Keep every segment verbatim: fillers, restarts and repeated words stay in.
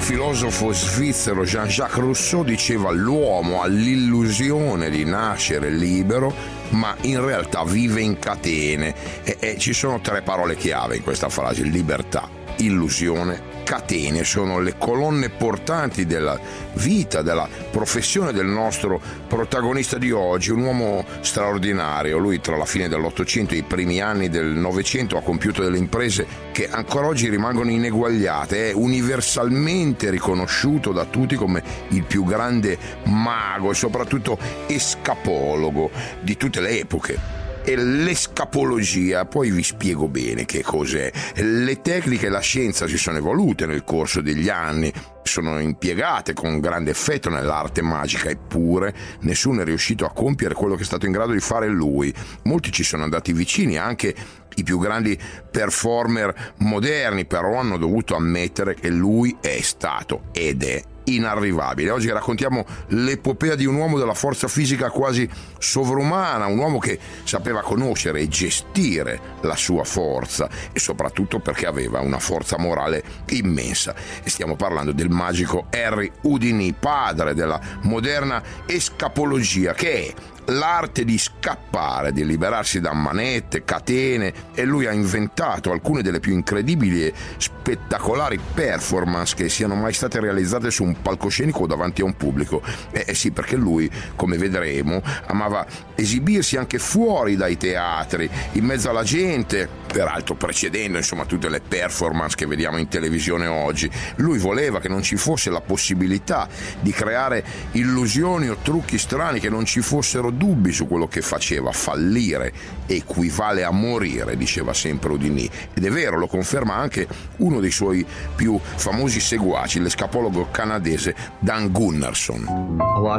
filosofo svizzero Jean-Jacques Rousseau diceva: l'uomo ha l'illusione di nascere libero, ma in realtà vive in catene. E, e ci sono tre parole chiave in questa frase: libertà, illusione, catene. Sono le colonne portanti della vita, della professione del nostro protagonista di oggi, un uomo straordinario. Lui tra la fine dell'Ottocento e i primi anni del Novecento ha compiuto delle imprese che ancora oggi rimangono ineguagliate. È universalmente riconosciuto da tutti come il più grande mago e soprattutto escapologo di tutte le epoche. E l'escapologia, poi vi spiego bene che cos'è. Le tecniche e la scienza si sono evolute nel corso degli anni, sono impiegate con grande effetto nell'arte magica, eppure nessuno è riuscito a compiere quello che è stato in grado di fare lui. Molti ci sono andati vicini, anche i più grandi performer moderni, però hanno dovuto ammettere che lui è stato ed è inarrivabile. Oggi raccontiamo l'epopea di un uomo della forza fisica quasi sovrumana, un uomo che sapeva conoscere e gestire la sua forza e soprattutto perché aveva una forza morale immensa. E stiamo parlando del magico Henry Houdini, padre della moderna escapologia, che è l'arte di scappare, di liberarsi da manette, catene, e lui ha inventato alcune delle più incredibili e spettacolari performance che siano mai state realizzate su un palcoscenico davanti a un pubblico. Eh, eh sì, perché lui, come vedremo, amava esibirsi anche fuori dai teatri, in mezzo alla gente, peraltro precedendo insomma tutte le performance che vediamo in televisione oggi. Lui voleva che non ci fosse la possibilità di creare illusioni o trucchi strani, che non ci fossero dubbi su quello che faceva. Fallire equivale a morire, diceva sempre Houdini, ed è vero, lo conferma anche uno dei suoi più famosi seguaci, l'escapologo canadese Dan Gunnarsson.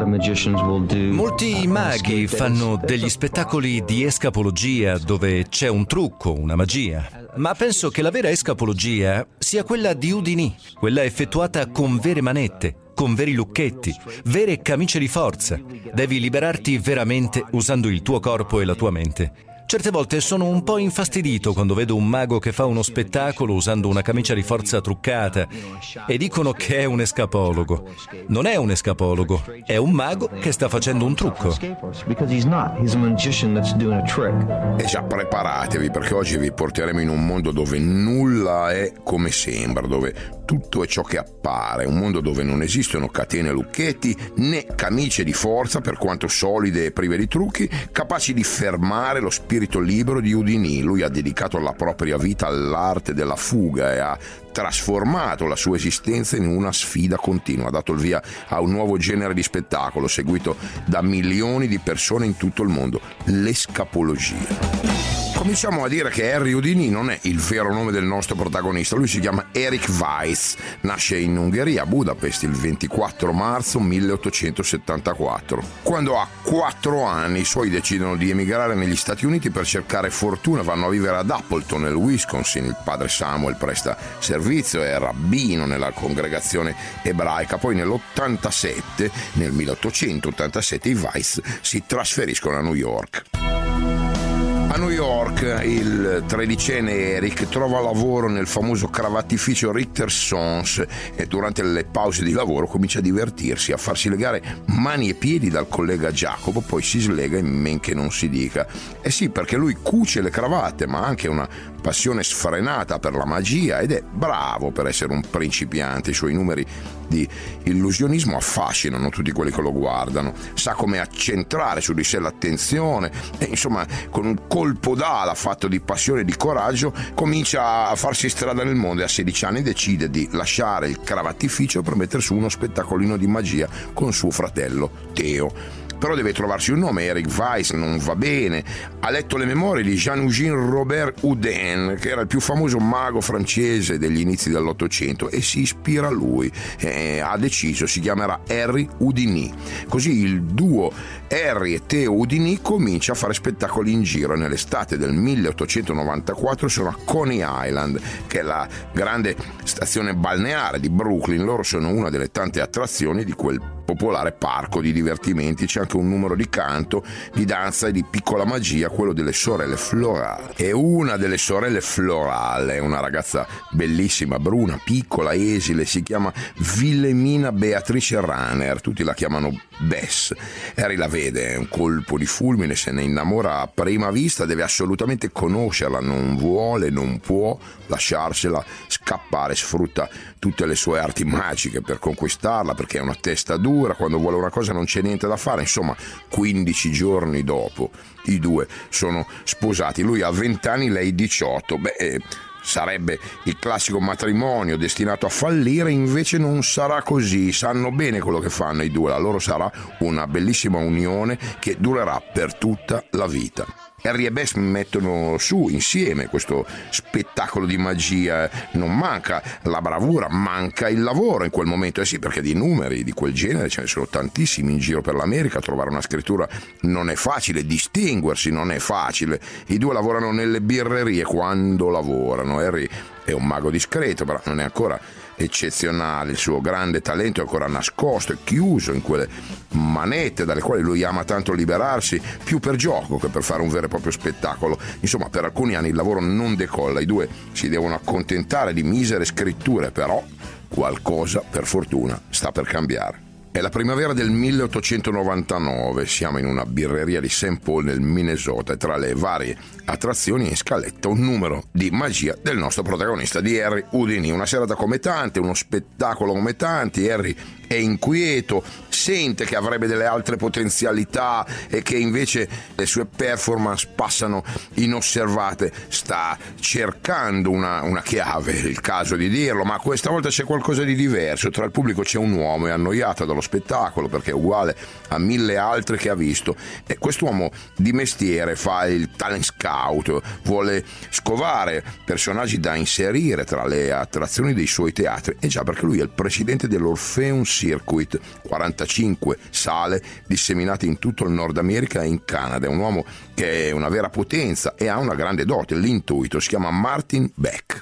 Molti maghi fanno degli spettacoli di escapologia dove c'è un trucco, una magia, ma penso che la vera escapologia sia quella di Houdini, quella effettuata con vere manette, con veri lucchetti, vere camicie di forza. Devi liberarti veramente usando il tuo corpo e la tua mente. Certe volte sono un po' infastidito quando vedo un mago che fa uno spettacolo usando una camicia di forza truccata e dicono che è un escapologo. Non è un escapologo, è un mago che sta facendo un trucco. E già preparatevi, perché oggi vi porteremo in un mondo dove nulla è come sembra, dove tutto è ciò che appare, un mondo dove non esistono catene e lucchetti né camicie di forza, per quanto solide e prive di trucchi, capaci di fermare lo spirito libero di Houdini. Lui ha dedicato la propria vita all'arte della fuga e ha trasformato la sua esistenza in una sfida continua, ha dato il via a un nuovo genere di spettacolo seguito da milioni di persone in tutto il mondo: l'escapologia. Cominciamo a dire che Henry Houdini non è il vero nome del nostro protagonista. Lui si chiama Erich Weisz, nasce in Ungheria, a Budapest, il ventiquattro marzo milleottocentosettantaquattro. Quando ha quattro anni i suoi decidono di emigrare negli Stati Uniti per cercare fortuna, vanno a vivere ad Appleton nel Wisconsin. Il padre Samuel presta servizio, è rabbino nella congregazione ebraica. Poi nell'ottantasette, nel milleottocentottantasette, i Weisz si trasferiscono a New York. A New York il tredicenne Eric trova lavoro nel famoso cravattificio Richter Sons e durante le pause di lavoro comincia a divertirsi, a farsi legare mani e piedi dal collega Jacopo, poi si slega in men che non si dica. Eh sì, perché lui cuce le cravatte, ma ha anche una passione sfrenata per la magia ed è bravo per essere un principiante. I suoi numeri di illusionismo affascinano tutti quelli che lo guardano, sa come accentrare su di sé l'attenzione e insomma con un colpo d'ala fatto di passione e di coraggio comincia a farsi strada nel mondo e a sedici anni decide di lasciare il cravattificio per mettere su uno spettacolino di magia con suo fratello Theo. Però deve trovarsi un nome. Erich Weisz non va bene. Ha letto le memorie di Jean-Eugène Robert Houdin, che era il più famoso mago francese degli inizi dell'Ottocento, e si ispira a lui. E ha deciso, si chiamerà Henry Houdini. Così il duo Henry e Theo Houdini comincia a fare spettacoli in giro. Nell'estate del milleottocentonovantaquattro sono a Coney Island, che è la grande stazione balneare di Brooklyn. Loro sono una delle tante attrazioni di quel popolare parco di divertimenti. C'è anche un numero di canto, di danza e di piccola magia, quello delle sorelle Floral. E una delle sorelle Floral è una ragazza bellissima, bruna, piccola, esile, si chiama Wilhelmina Beatrice Runner, tutti la chiamano Bess. Harry la vede, è un colpo di fulmine, se ne innamora a prima vista, deve assolutamente conoscerla, non vuole, non può lasciarsela scappare, sfrutta tutte le sue arti magiche per conquistarla, perché è una testa dura, quando vuole una cosa non c'è niente da fare. Insomma, quindici giorni dopo i due sono sposati, lui ha venti anni, lei diciotto. Beh, eh, sarebbe il classico matrimonio destinato a fallire, invece non sarà così, sanno bene quello che fanno i due, la loro sarà una bellissima unione che durerà per tutta la vita. Harry e Bess mettono su insieme questo spettacolo di magia, non manca la bravura, manca il lavoro in quel momento, eh sì, perché di numeri di quel genere ce ne sono tantissimi in giro per l'America, trovare una scrittura non è facile, distinguersi non è facile, i due lavorano nelle birrerie quando lavorano. Harry è un mago discreto, però non è ancora eccezionale, il suo grande talento è ancora nascosto e chiuso in quelle manette dalle quali lui ama tanto liberarsi, più per gioco che per fare un vero e proprio spettacolo. Insomma, per alcuni anni il lavoro non decolla, i due si devono accontentare di misere scritture, però qualcosa per fortuna sta per cambiare. È la primavera del milleottocentonovantanove, siamo in una birreria di Saint Paul nel Minnesota e tra le varie attrazioni in scaletta un numero di magia del nostro protagonista, di Harry Houdini. Una serata come tante, uno spettacolo come tanti. Harry è inquieto, sente che avrebbe delle altre potenzialità e che invece le sue performance passano inosservate. Sta cercando una, una chiave, è il caso di dirlo, ma questa volta c'è qualcosa di diverso. Tra il pubblico c'è un uomo, è annoiato dallo spettacolo perché è uguale a mille altre che ha visto, e quest'uomo di mestiere fa il talent scout, vuole scovare personaggi da inserire tra le attrazioni dei suoi teatri, e già perché lui è il presidente dell'Orpheum Circuit, quarantacinque sale disseminate in tutto il Nord America e in Canada. È un uomo che è una vera potenza e ha una grande dote, l'intuito. Si chiama Martin Beck.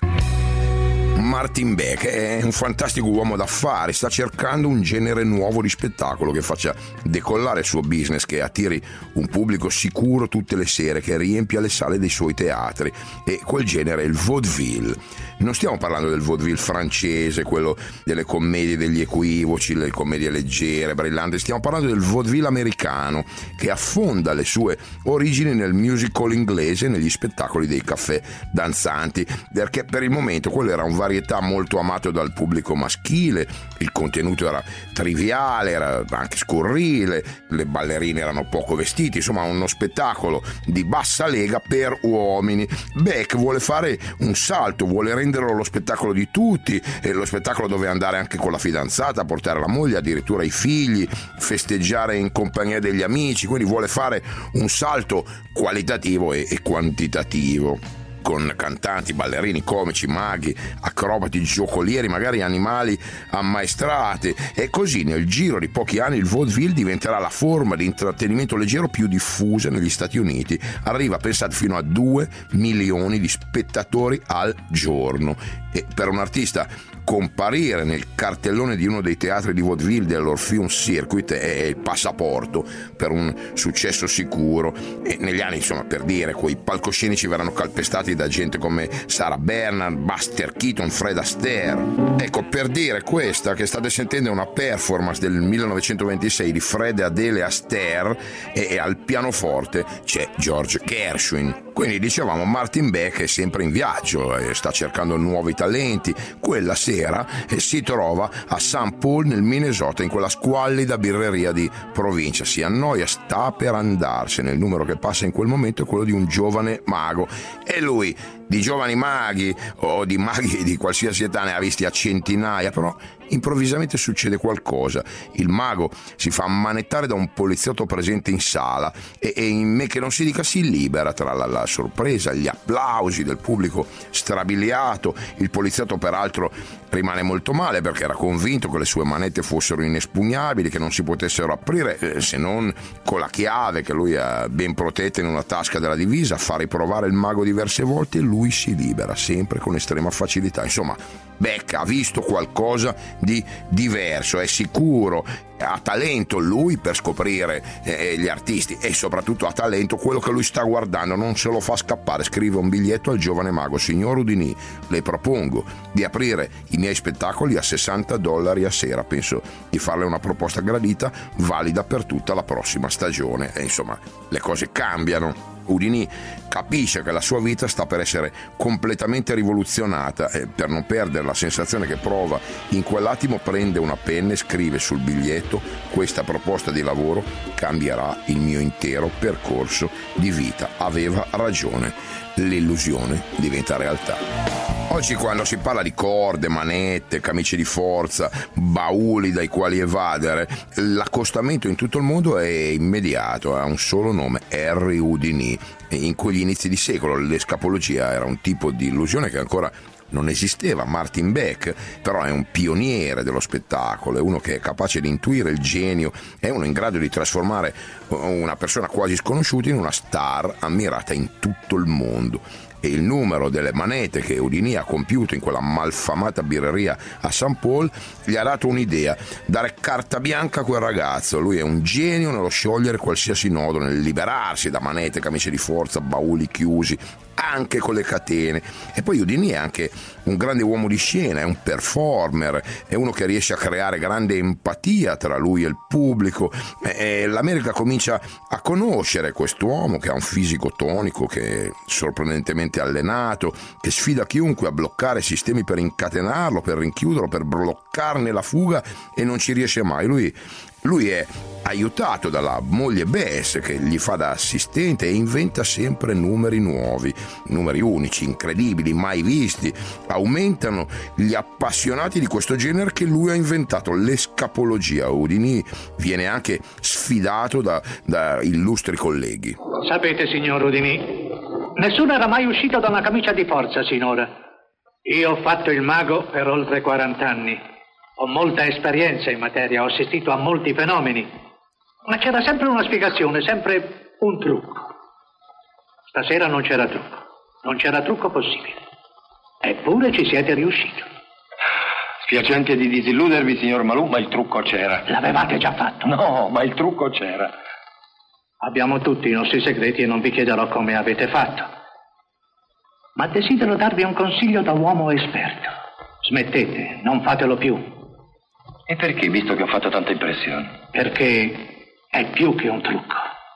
Martin Beck è un fantastico uomo d'affari, sta cercando un genere nuovo di spettacolo che faccia decollare il suo business, che attiri un pubblico sicuro tutte le sere, che riempia le sale dei suoi teatri, e quel genere è il vaudeville. Non stiamo parlando del vaudeville francese, quello delle commedie degli equivoci, le commedie leggere, brillanti, stiamo parlando del vaudeville americano, che affonda le sue origini nel musical inglese e negli spettacoli dei caffè danzanti, perché per il momento quello era un varietà molto amato dal pubblico maschile, il contenuto era triviale, era anche scurrile, le ballerine erano poco vestite, insomma uno spettacolo di bassa lega per uomini. Beck vuole fare un salto, vuole renderlo lo spettacolo di tutti, e lo spettacolo dove andare anche con la fidanzata, portare la moglie, addirittura i figli, festeggiare in compagnia degli amici, quindi vuole fare un salto qualitativo e, e quantitativo, con cantanti, ballerini, comici, maghi, acrobati, giocolieri, magari animali ammaestrati, e così nel giro di pochi anni il vaudeville diventerà la forma di intrattenimento leggero più diffusa negli Stati Uniti. Arriva, pensate, fino a due milioni di spettatori al giorno, e per un artista comparire nel cartellone di uno dei teatri di vaudeville dell'Orpheum Circuit è il passaporto per un successo sicuro. E negli anni, insomma, per dire, quei palcoscenici verranno calpestati da gente come Sarah Bernhardt, Buster Keaton, Fred Astaire. Ecco, per dire, questa che state sentendo è una performance del millenovecentoventisei di Fred e Adele Astaire, e, e al pianoforte c'è George Gershwin. Quindi dicevamo, Martin Beck è sempre in viaggio e sta cercando nuovi talenti. Quella sera si trova a Saint Paul nel Minnesota, in quella squallida birreria di provincia, si annoia, sta per andarsene. Il numero che passa in quel momento è quello di un giovane mago, e lui di giovani maghi o di maghi di qualsiasi età ne ha visti a centinaia, però improvvisamente succede qualcosa. Il mago si fa ammanettare da un poliziotto presente in sala e, e in me che non si dica si libera tra la, la sorpresa, gli applausi del pubblico strabiliato. Il poliziotto peraltro rimane molto male perché era convinto che le sue manette fossero inespugnabili, che non si potessero aprire eh, se non con la chiave che lui ha ben protetta in una tasca della divisa. Fa riprovare il mago diverse volte e lui lui si libera sempre con estrema facilità. Insomma, Beck ha visto qualcosa di diverso, è sicuro, ha talento lui per scoprire eh, gli artisti, e soprattutto ha talento quello che lui sta guardando, non se lo fa scappare. Scrive un biglietto al giovane mago: signor Houdini, le propongo di aprire i miei spettacoli a sessanta dollari a sera, penso di farle una proposta gradita, valida per tutta la prossima stagione. E insomma, le cose cambiano. Houdini capisce che la sua vita sta per essere completamente rivoluzionata, e per non perdere la sensazione che prova in quell'attimo prende una penna e scrive sul biglietto: questa proposta di lavoro cambierà il mio intero percorso di vita. Aveva ragione, l'illusione diventa realtà. Oggi, quando si parla di corde, manette, camicie di forza, bauli dai quali evadere, l'accostamento in tutto il mondo è immediato, ha un solo nome: Harry Houdini. In quegli inizi di secolo l'escapologia era un tipo di illusione che ancora non esisteva. Martin Beck però è un pioniere dello spettacolo, è uno che è capace di intuire il genio, è uno in grado di trasformare una persona quasi sconosciuta in una star ammirata in tutto il mondo. E il numero delle manete che Houdini ha compiuto in quella malfamata birreria a Saint Paul gli ha dato un'idea: dare carta bianca a quel ragazzo. Lui è un genio nello sciogliere qualsiasi nodo, nel liberarsi da manete, camicie di forza, bauli chiusi, anche con le catene. E poi Houdini è anche un grande uomo di scena, è un performer, è uno che riesce a creare grande empatia tra lui e il pubblico. E l'America comincia a conoscere quest'uomo che ha un fisico tonico, che è sorprendentemente allenato, che sfida chiunque a bloccare sistemi per incatenarlo, per rinchiuderlo, per bloccarne la fuga, e non ci riesce mai. Lui Lui è aiutato dalla moglie Bess, che gli fa da assistente, e inventa sempre numeri nuovi, numeri unici, incredibili, mai visti. Aumentano gli appassionati di questo genere che lui ha inventato, l'escapologia. Houdini viene anche sfidato da, da illustri colleghi. Sapete, signor Houdini, nessuno era mai uscito da una camicia di forza sinora. Io ho fatto il mago per oltre quaranta anni. Ho molta esperienza in materia, ho assistito a molti fenomeni, ma c'era sempre una spiegazione, sempre un trucco. Stasera non c'era trucco, non c'era trucco possibile. Eppure ci siete riusciti. Spiacente di disilludervi, signor Malou, ma il trucco c'era. L'avevate già fatto? No, ma il trucco c'era. Abbiamo tutti i nostri segreti e non vi chiederò come avete fatto. Ma desidero darvi un consiglio da uomo esperto. Smettete, non fatelo più. E perché, visto che ho fatto tanta impressione? Perché è più che un trucco.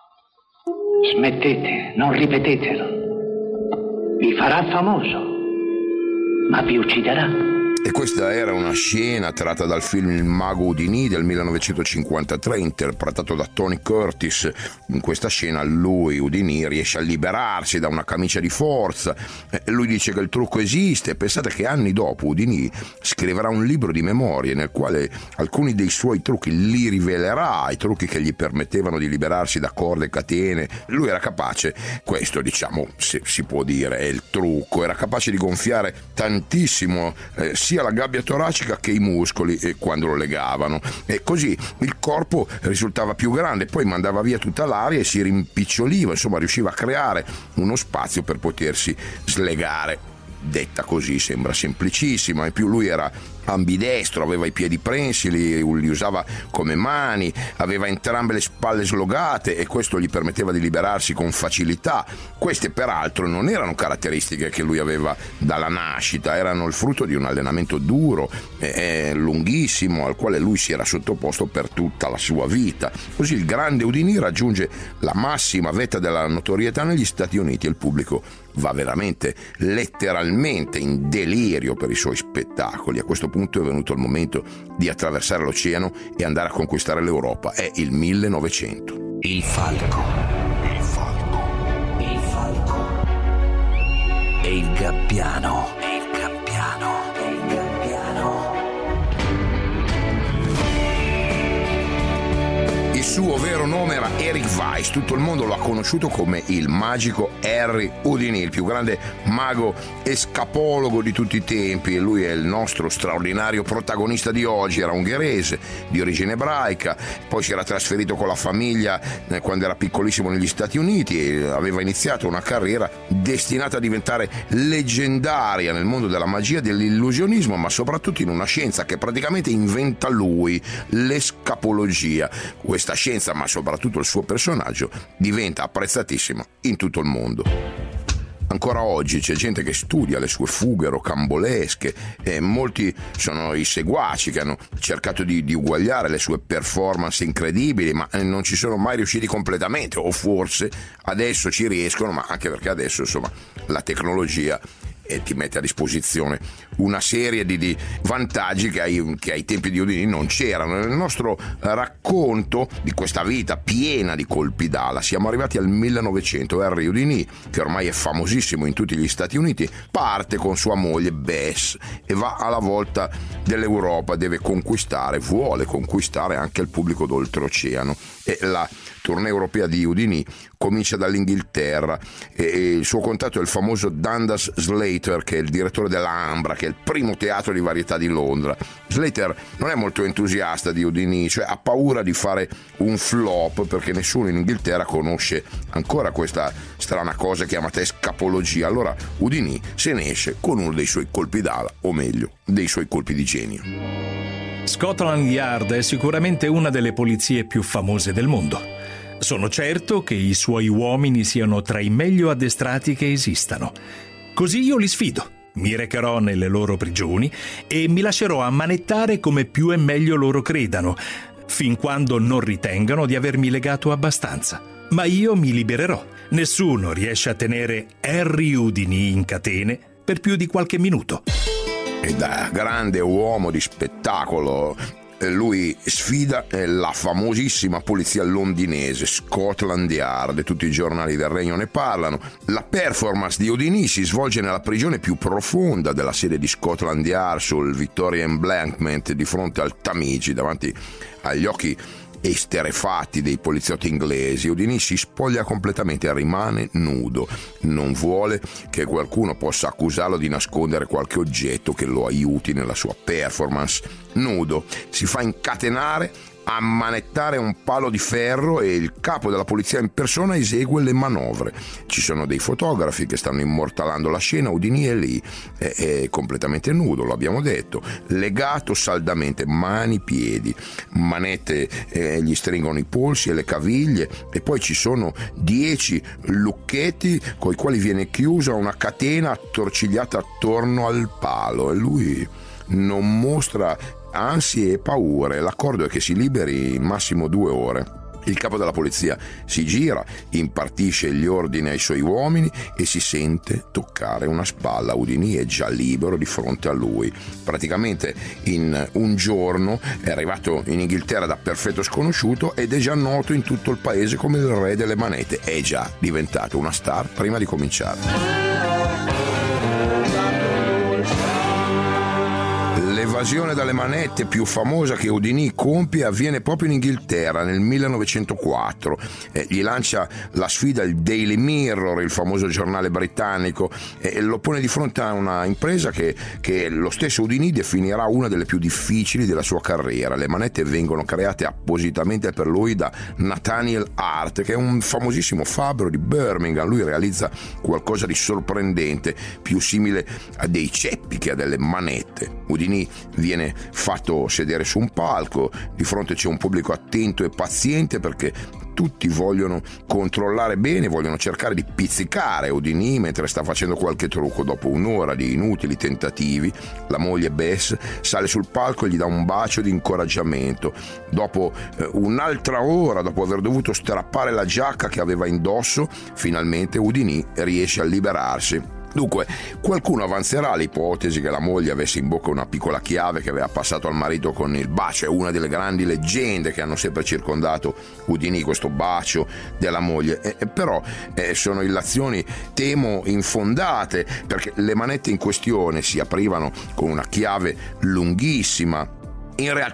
Smettete, non ripetetelo. Vi farà famoso, ma vi ucciderà. E questa era una scena tratta dal film Il mago Houdini del millenovecentocinquantatré, interpretato da Tony Curtis. In questa scena lui, Houdini, riesce a liberarsi da una camicia di forza. Lui dice che il trucco esiste. Pensate che anni dopo Houdini scriverà un libro di memorie nel quale alcuni dei suoi trucchi li rivelerà, i trucchi che gli permettevano di liberarsi da corde e catene. Lui era capace, questo diciamo se si può dire è il trucco, era capace di gonfiare tantissimo eh, sia la gabbia toracica che i muscoli eh, quando lo legavano, e così il corpo risultava più grande, poi mandava via tutta l'aria e si rimpiccioliva, insomma riusciva a creare uno spazio per potersi slegare. Detta così sembra semplicissima, in più lui era ambidestro, aveva i piedi prensili, li usava come mani, aveva entrambe le spalle slogate e questo gli permetteva di liberarsi con facilità. Queste peraltro non erano caratteristiche che lui aveva dalla nascita, erano il frutto di un allenamento duro e lunghissimo al quale lui si era sottoposto per tutta la sua vita. Così il grande Houdini raggiunge la massima vetta della notorietà negli Stati Uniti e il pubblico va veramente letteralmente in delirio per i suoi spettacoli. A questo punto è venuto il momento di attraversare l'oceano e andare a conquistare l'Europa. È il millenovecento. Il falco. Il falco. Il falco. E il gabbiano. E il gabbiano. E il gabbiano. Il suo vero nome era Eric Weiss, tutto il mondo lo ha conosciuto come il magico Harry Houdini, il più grande mago escapologo di tutti i tempi, e lui è il nostro straordinario protagonista di oggi. Era ungherese, di origine ebraica, poi si era trasferito con la famiglia eh, quando era piccolissimo negli Stati Uniti e aveva iniziato una carriera destinata a diventare leggendaria nel mondo della magia, dell'illusionismo, ma soprattutto in una scienza che praticamente inventa lui, l'escapologia. Questa scienza, ma soprattutto il suo personaggio, diventa apprezzatissimo in tutto il mondo. Ancora oggi c'è gente che studia le sue fughe rocambolesche e molti sono i seguaci che hanno cercato di, di uguagliare le sue performance incredibili, ma non ci sono mai riusciti completamente, o forse adesso ci riescono, ma anche perché adesso insomma la tecnologia e ti mette a disposizione una serie di, di vantaggi che ai, che ai tempi di Houdini non c'erano. Nel nostro racconto di questa vita piena di colpi d'ala siamo arrivati al millenovecento. Harry Houdini, che ormai è famosissimo in tutti gli Stati Uniti, parte con sua moglie Bess e va alla volta dell'Europa, deve conquistare, vuole conquistare anche il pubblico d'oltreoceano, e la tournée europea di Houdini comincia dall'Inghilterra e, e il suo contatto è il famoso Dundas Slater, che è il direttore dell'Ambra, che è il primo teatro di varietà di Londra. Slater non è molto entusiasta di Houdini, cioè ha paura di fare un flop perché nessuno in Inghilterra conosce ancora questa strana cosa chiamata escapologia. Allora Houdini se ne esce con uno dei suoi colpi d'ala, o meglio, dei suoi colpi di genio. Scotland Yard è sicuramente una delle polizie più famose del mondo. Sono certo che i suoi uomini siano tra i meglio addestrati che esistano. Così io li sfido, mi recherò nelle loro prigioni e mi lascerò ammanettare come più e meglio loro credano, fin quando non ritengano di avermi legato abbastanza. Ma io mi libererò. Nessuno riesce a tenere Harry Houdini in catene per più di qualche minuto. E da grande uomo di spettacolo lui sfida la famosissima polizia londinese, Scotland Yard, e tutti i giornali del regno ne parlano. La performance di Houdini si svolge nella prigione più profonda della sede di Scotland Yard, sul Victoria Embankment, di fronte al Tamigi, davanti agli occhi esterrefatti dei poliziotti inglesi. Houdini si spoglia completamente e rimane nudo. Non vuole che qualcuno possa accusarlo di nascondere qualche oggetto che lo aiuti nella sua performance. Nudo, si fa incatenare, ammanettare un palo di ferro e il capo della polizia in persona esegue le manovre. Ci sono dei fotografi che stanno immortalando la scena. Houdini è lì, è, è completamente nudo, lo abbiamo detto, legato saldamente, mani, piedi, manette eh, gli stringono i polsi e le caviglie, e poi ci sono dieci lucchetti con i quali viene chiusa una catena attorcigliata attorno al palo, e lui non mostra ansie e paure. L'accordo è che si liberi in massimo due ore. Il capo della polizia si gira, impartisce gli ordini ai suoi uomini e si sente toccare una spalla. Houdini è già libero di fronte a lui. Praticamente in un giorno è arrivato in Inghilterra da perfetto sconosciuto ed è già noto in tutto il paese come il re delle manette. È già diventato una star prima di cominciare. L'evasione dalle manette più famosa che Houdini compie avviene proprio in Inghilterra nel millenovecentoquattro. Eh, gli lancia la sfida il Daily Mirror, il famoso giornale britannico, e eh, lo pone di fronte a una impresa che, che lo stesso Houdini definirà una delle più difficili della sua carriera. Le manette vengono create appositamente per lui da Nathaniel Hart, che è un famosissimo fabbro di Birmingham. Lui realizza qualcosa di sorprendente, più simile a dei ceppi che a delle manette. Houdini viene fatto sedere su un palco, di fronte c'è un pubblico attento e paziente perché tutti vogliono controllare bene, vogliono cercare di pizzicare Houdini mentre sta facendo qualche trucco. Dopo un'ora di inutili tentativi, la moglie Bess sale sul palco e gli dà un bacio di incoraggiamento. Dopo eh, un'altra ora, dopo aver dovuto strappare la giacca che aveva indosso, finalmente Houdini riesce a liberarsi. Dunque, qualcuno avanzerà l'ipotesi che la moglie avesse in bocca una piccola chiave che aveva passato al marito con il bacio. È una delle grandi leggende che hanno sempre circondato Houdini, questo bacio della moglie. E, però eh, sono illazioni, temo, infondate, perché le manette in questione si aprivano con una chiave lunghissima. In realtà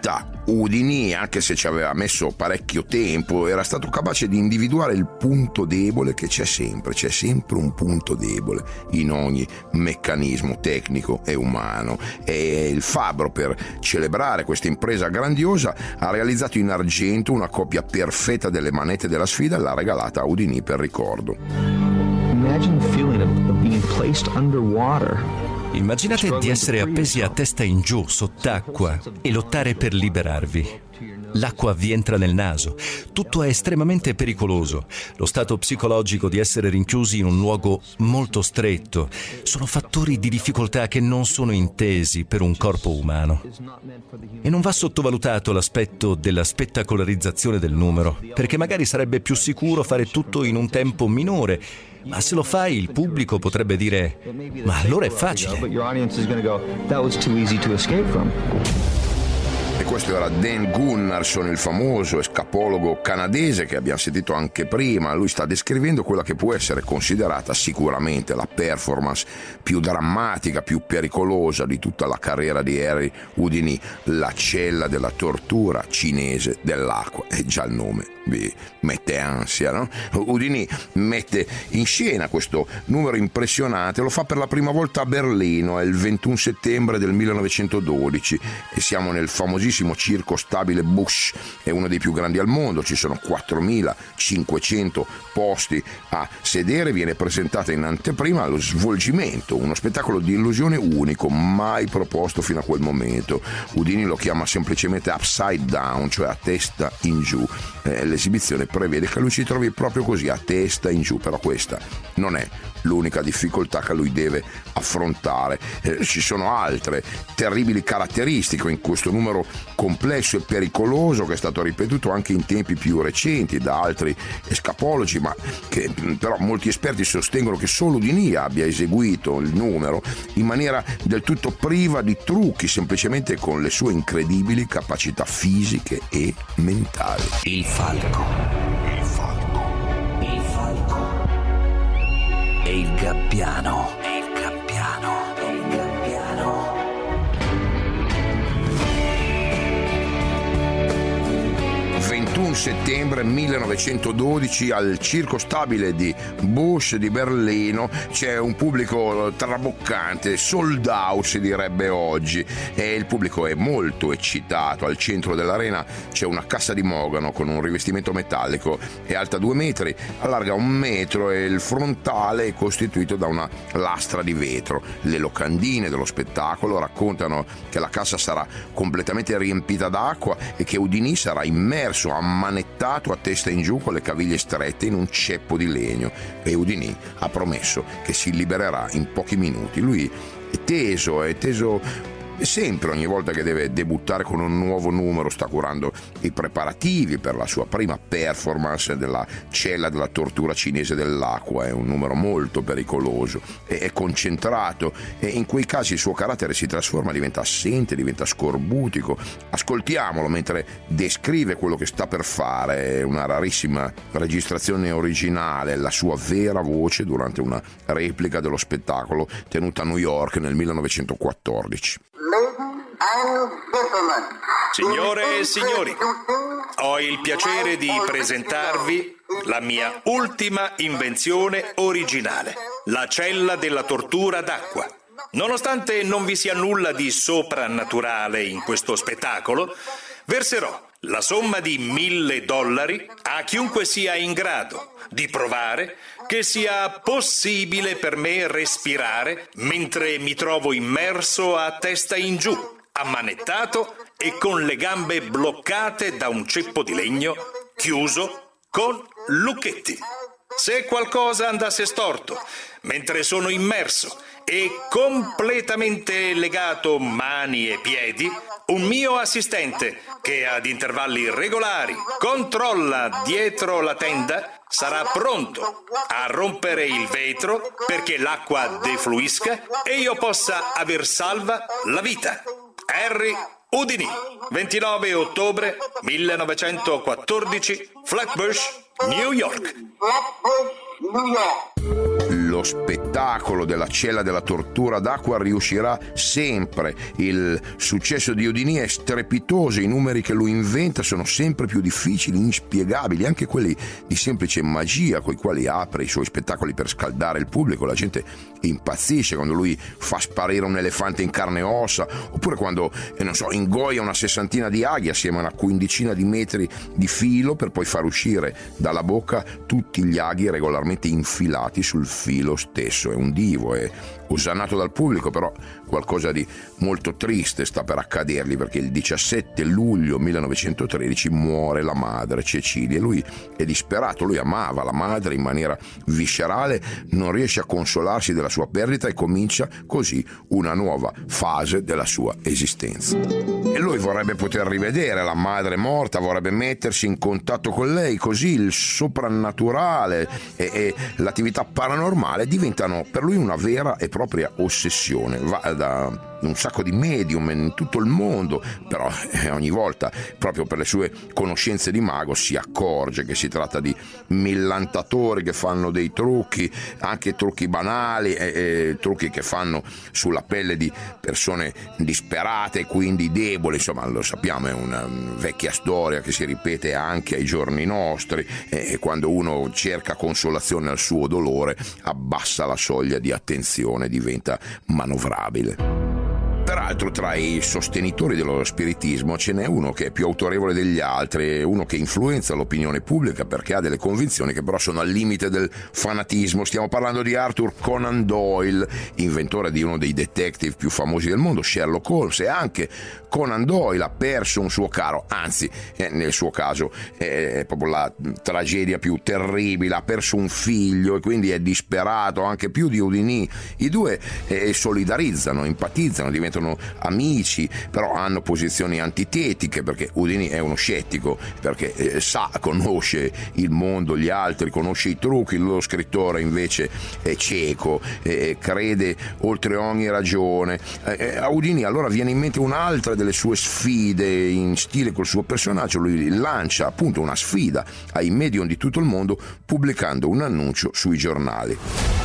Udinì, anche se ci aveva messo parecchio tempo, era stato capace di individuare il punto debole che c'è sempre, c'è sempre un punto debole in ogni meccanismo tecnico e umano, e il fabbro, per celebrare questa impresa grandiosa, ha realizzato in argento una copia perfetta delle manette della sfida e l'ha regalata a Udinì per ricordo. Imagine the feeling of being placed underwater. Immaginate di essere appesi a testa in giù, sott'acqua, e lottare per liberarvi. L'acqua vi entra nel naso, tutto è estremamente pericoloso. Lo stato psicologico di essere rinchiusi in un luogo molto stretto sono fattori di difficoltà che non sono intesi per un corpo umano. E non va sottovalutato l'aspetto della spettacolarizzazione del numero, perché magari sarebbe più sicuro fare tutto in un tempo minore, ma se lo fai il pubblico potrebbe dire: ma allora è facile. E questo era Dan Gunnarsson, il famoso escapologo canadese che abbiamo sentito anche prima. Lui sta descrivendo quella che può essere considerata sicuramente la performance più drammatica, più pericolosa di tutta la carriera di Harry Houdini, la cella della tortura cinese dell'acqua. E già il nome vi mette ansia, no? Houdini mette in scena questo numero impressionante, lo fa per la prima volta a Berlino, è il ventuno settembre del millenovecentododici e siamo nel famosissimo circo stabile Busch, è uno dei più grandi al mondo, ci sono quattromilacinquecento posti a sedere, viene presentata in anteprima lo svolgimento, uno spettacolo di illusione unico, mai proposto fino a quel momento. Houdini lo chiama semplicemente upside down, cioè a testa in giù. Eh, l'esibizione prevede che lui si trovi proprio così, a testa in giù, però questa non è l'unica difficoltà che lui deve affrontare. Eh, ci sono altre terribili caratteristiche in questo numero complesso e pericoloso, che è stato ripetuto anche in tempi più recenti da altri escapologi, ma che però molti esperti sostengono che solo Houdini abbia eseguito il numero in maniera del tutto priva di trucchi, semplicemente con le sue incredibili capacità fisiche e mentali. Il falco. Il falco. Il falco. E il gabbiano. E il gabbiano. E il gabbiano. ventuno settembre millenovecentododici al circo stabile di Busch di Berlino c'è un pubblico traboccante, sold out si direbbe oggi, e il pubblico è molto eccitato. Al centro dell'arena c'è una cassa di mogano con un rivestimento metallico, è alta due metri, allarga un metro e il frontale è costituito da una lastra di vetro. Le locandine dello spettacolo raccontano che la cassa sarà completamente riempita d'acqua e che Houdini sarà immerso, ammanettato a testa in giù con le caviglie strette in un ceppo di legno, e Houdini ha promesso che si libererà in pochi minuti. Lui è teso, è teso sempre, ogni volta che deve debuttare con un nuovo numero sta curando i preparativi per la sua prima performance della cella della tortura cinese dell'acqua. È un numero molto pericoloso, è concentrato e in quei casi il suo carattere si trasforma, diventa assente, diventa scorbutico. Ascoltiamolo mentre descrive quello che sta per fare, è una rarissima registrazione originale, la sua vera voce durante una replica dello spettacolo tenuta a New York nel millenovecentoquattordici. Signore e signori, ho il piacere di presentarvi la mia ultima invenzione originale, la cella della tortura d'acqua. Nonostante non vi sia nulla di soprannaturale in questo spettacolo, verserò la somma di mille dollari a chiunque sia in grado di provare che sia possibile per me respirare mentre mi trovo immerso a testa in giù, ammanettato e con le gambe bloccate da un ceppo di legno chiuso con lucchetti. Se qualcosa andasse storto mentre sono immerso e completamente legato mani e piedi, un mio assistente che ad intervalli regolari controlla dietro la tenda sarà pronto a rompere il vetro perché l'acqua defluisca e io possa aver salva la vita. Harry Houdini, ventinove ottobre millenovecentoquattordici, Flatbush, New York. Flatbush, New York. lo spettacolo della cella della tortura d'acqua riuscirà sempre. Il successo di Houdini è strepitoso, i numeri che lui inventa sono sempre più difficili, inspiegabili, anche quelli di semplice magia coi quali apre i suoi spettacoli per scaldare il pubblico. La gente impazzisce quando lui fa sparire un elefante in carne e ossa, oppure quando, eh, non so, ingoia una sessantina di aghi assieme a una quindicina di metri di filo per poi far uscire dalla bocca tutti gli aghi regolarmente infilati sul filo stesso. È un divo, è osannato dal pubblico, però qualcosa di molto triste sta per accadergli, perché il diciassette luglio millenovecentotredici muore la madre Cecilia. Lui è disperato, lui amava la madre in maniera viscerale, non riesce a consolarsi della sua perdita e comincia così una nuova fase della sua esistenza. E lui vorrebbe poter rivedere la madre morta, vorrebbe mettersi in contatto con lei, così il soprannaturale e, e l'attività paranormale diventano per lui una vera e propria ossessione. Va da un sacco di medium in tutto il mondo, però eh, ogni volta, proprio per le sue conoscenze di mago, si accorge che si tratta di millantatori che fanno dei trucchi, anche trucchi banali, e, e trucchi che fanno sulla pelle di persone disperate e quindi deboli. Insomma, lo sappiamo, è una vecchia storia che si ripete anche ai giorni nostri, e quando uno cerca consolazione al suo dolore abbassa la soglia di attenzione, diventa manovrabile. Peraltro, tra i sostenitori dello spiritismo ce n'è uno che è più autorevole degli altri, uno che influenza l'opinione pubblica perché ha delle convinzioni che però sono al limite del fanatismo. Stiamo parlando di Arthur Conan Doyle, inventore di uno dei detective più famosi del mondo, Sherlock Holmes. E anche Conan Doyle ha perso un suo caro, anzi eh, nel suo caso è proprio la tragedia più terribile, ha perso un figlio e quindi è disperato anche più di Houdini. I due eh, solidarizzano, empatizzano, diventano amici, però hanno posizioni antitetiche, perché Houdini è uno scettico, perché eh, sa, conosce il mondo, gli altri, conosce i trucchi. Lo scrittore invece è cieco, eh, crede oltre ogni ragione. Eh, a Houdini allora viene in mente un'altra delle sue sfide in stile col suo personaggio. Lui lancia appunto una sfida ai medium di tutto il mondo pubblicando un annuncio sui giornali.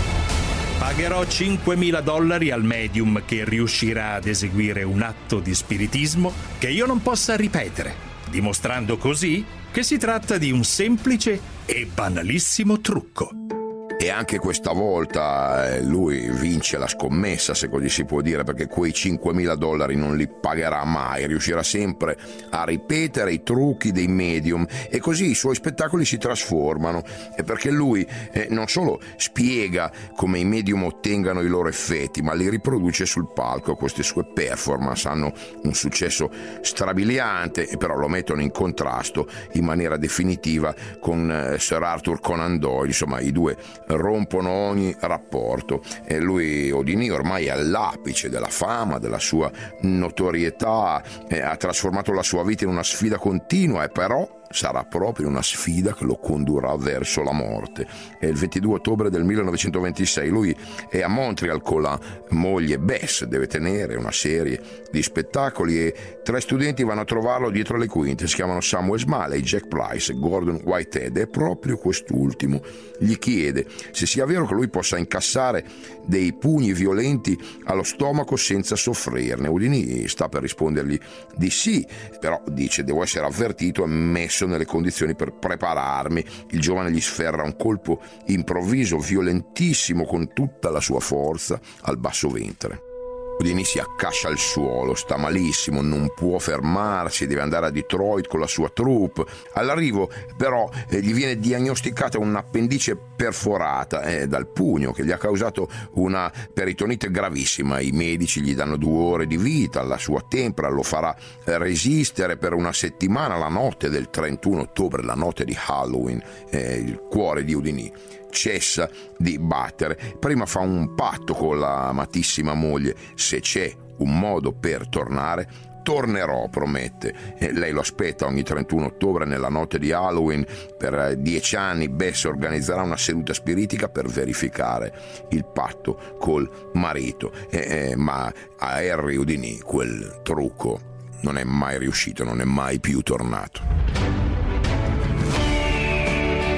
Pagherò cinquemila dollari al medium che riuscirà ad eseguire un atto di spiritismo che io non possa ripetere, dimostrando così che si tratta di un semplice e banalissimo trucco. E anche questa volta eh, lui vince la scommessa, se così si può dire, perché quei cinquemila dollari non li pagherà mai, riuscirà sempre a ripetere i trucchi dei medium e così i suoi spettacoli si trasformano, e perché lui eh, non solo spiega come i medium ottengano i loro effetti, ma li riproduce sul palco. Queste sue performance hanno un successo strabiliante e però lo mettono in contrasto in maniera definitiva con eh, Sir Arthur Conan Doyle. Insomma, i due rompono ogni rapporto e lui, Houdini, ormai è all'apice della fama, della sua notorietà, eh, ha trasformato la sua vita in una sfida continua, e però sarà proprio una sfida che lo condurrà verso la morte. È il ventidue ottobre del millenovecentoventisei, lui è a Montreal con la moglie Bess, deve tenere una serie di spettacoli e tre studenti vanno a trovarlo dietro le quinte. Si chiamano Samuel Smalley, Jack Price e Gordon Whitehead, e proprio quest'ultimo gli chiede se sia vero che lui possa incassare dei pugni violenti allo stomaco senza soffrirne. Houdini sta per rispondergli di sì, però dice: devo essere avvertito e messo nelle condizioni per prepararmi. Il giovane gli sferra un colpo improvviso, violentissimo, con tutta la sua forza al basso ventre. Houdini si accascia al suolo, sta malissimo, non può fermarsi, deve andare a Detroit con la sua troupe. All'arrivo però eh, gli viene diagnosticata un'appendice perforata eh, dal pugno che gli ha causato una peritonite gravissima. I medici gli danno due ore di vita, la sua tempra lo farà eh, resistere per una settimana. La notte del trentuno ottobre, la notte di Halloween, eh, il cuore di Houdini cessa di battere. Prima fa un patto con la amatissima moglie: se c'è un modo per tornare, tornerò, promette. E lei lo aspetta ogni trentuno ottobre nella notte di Halloween. Per dieci anni Bess organizzerà una seduta spiritica per verificare il patto col marito, e, eh, ma a Harry Houdini quel trucco non è mai riuscito, non è mai più tornato.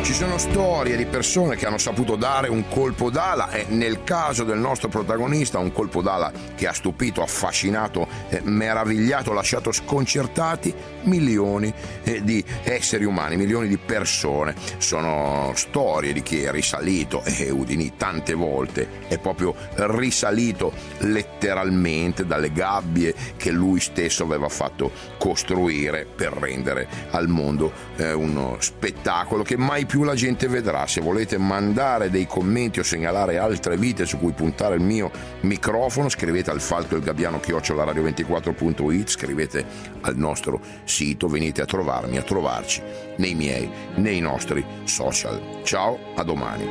Ci sono storie di persone che hanno saputo dare un colpo d'ala e nel caso del nostro protagonista un colpo d'ala che ha stupito, affascinato, eh, meravigliato, lasciato sconcertati milioni eh, di esseri umani, milioni di persone. Sono storie di chi è risalito, e eh, Houdini tante volte è proprio risalito letteralmente dalle gabbie che lui stesso aveva fatto costruire per rendere al mondo eh, uno spettacolo che mai più la gente vedrà. Se volete mandare dei commenti o segnalare altre vite su cui puntare il mio microfono, scrivete al falco il gabbiano chiocciola radio ventiquattro punto it, scrivete al nostro sito, venite a trovarmi, a trovarci nei miei, nei nostri social. Ciao, a domani.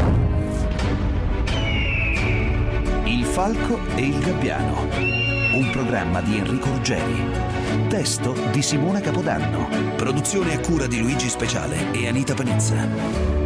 Il falco e il gabbiano, un programma di Enrico Ruggeri, testo di Simona Capodanno, produzione a cura di Luigi Speciale e Anita Panizza.